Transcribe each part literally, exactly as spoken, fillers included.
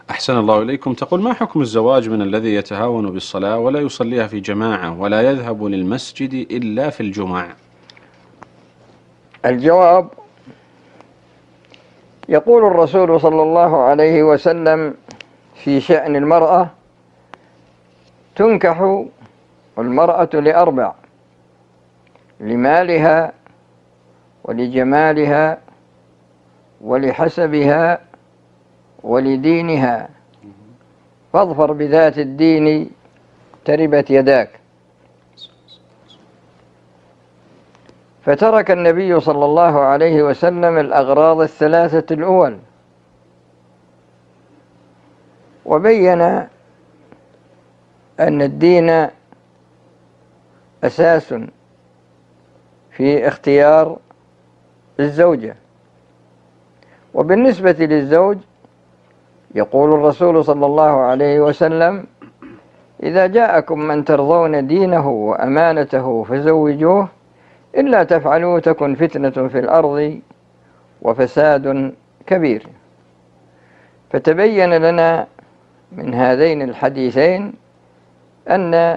أحسن الله إليكم. تقول: ما حكم الزواج من الذي يتهاون بالصلاة ولا يصليها في جماعة ولا يذهب للمسجد إلا في الجمعة؟ الجواب: يقول الرسول صلى الله عليه وسلم في شأن المرأة: تنكح المرأة لأربع: لمالها ولجمالها ولحسبها ولدينها، فاظفر بذات الدين تربت يداك. فترك النبي صلى الله عليه وسلم الأغراض الثلاثة الأول، وبين أن الدين أساس في اختيار الزوجة. وبالنسبة للزوج يقول الرسول صلى الله عليه وسلم: إذا جاءكم من ترضون دينه وأمانته فزوجوه، إلا تفعلوا تكن فتنة في الأرض وفساد كبير. فتبين لنا من هذين الحديثين أن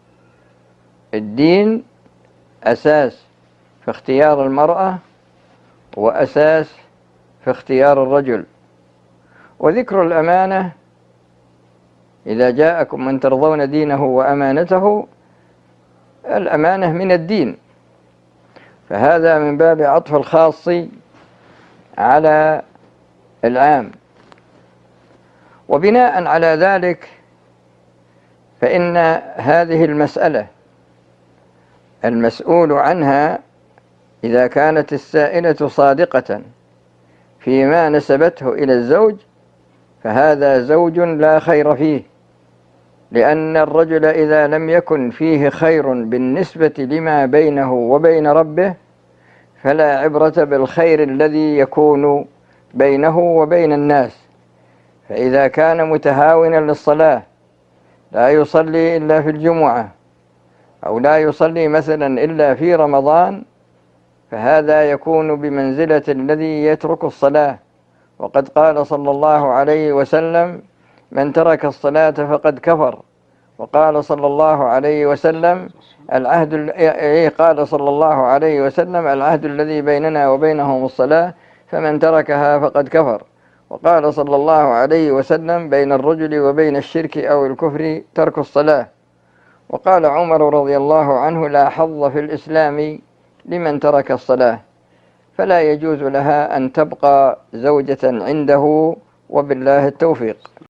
الدين أساس في اختيار المرأة وأساس في اختيار الرجل. وذكر الأمانة: إذا جاءكم من ترضون دينه وأمانته، الأمانة من الدين، فهذا من باب عطف الخاص على العام. وبناء على ذلك فإن هذه المسألة المسؤول عنها إذا كانت السائلة صادقة فيما نسبته إلى الزوج، فهذا زوج لا خير فيه، لأن الرجل إذا لم يكن فيه خير بالنسبة لما بينه وبين ربه فلا عبرة بالخير الذي يكون بينه وبين الناس. فإذا كان متهاونا للصلاة، لا يصلي إلا في الجمعة، أو لا يصلي مثلا إلا في رمضان، فهذا يكون بمنزلة الذي يترك الصلاة. وقد قال صلى الله عليه وسلم: من ترك الصلاة فقد كفر. وقال صلى الله عليه وسلم: العهد قال صلى الله عليه وسلم: العهد الذي بيننا وبينهم الصلاة، فمن تركها فقد كفر. وقال صلى الله عليه وسلم: بين الرجل وبين الشرك أو الكفر ترك الصلاة. وقال عمر رضي الله عنه: لا حظ في الإسلام لمن ترك الصلاة. فلا يجوز لها أن تبقى زوجة عنده، وبالله التوفيق.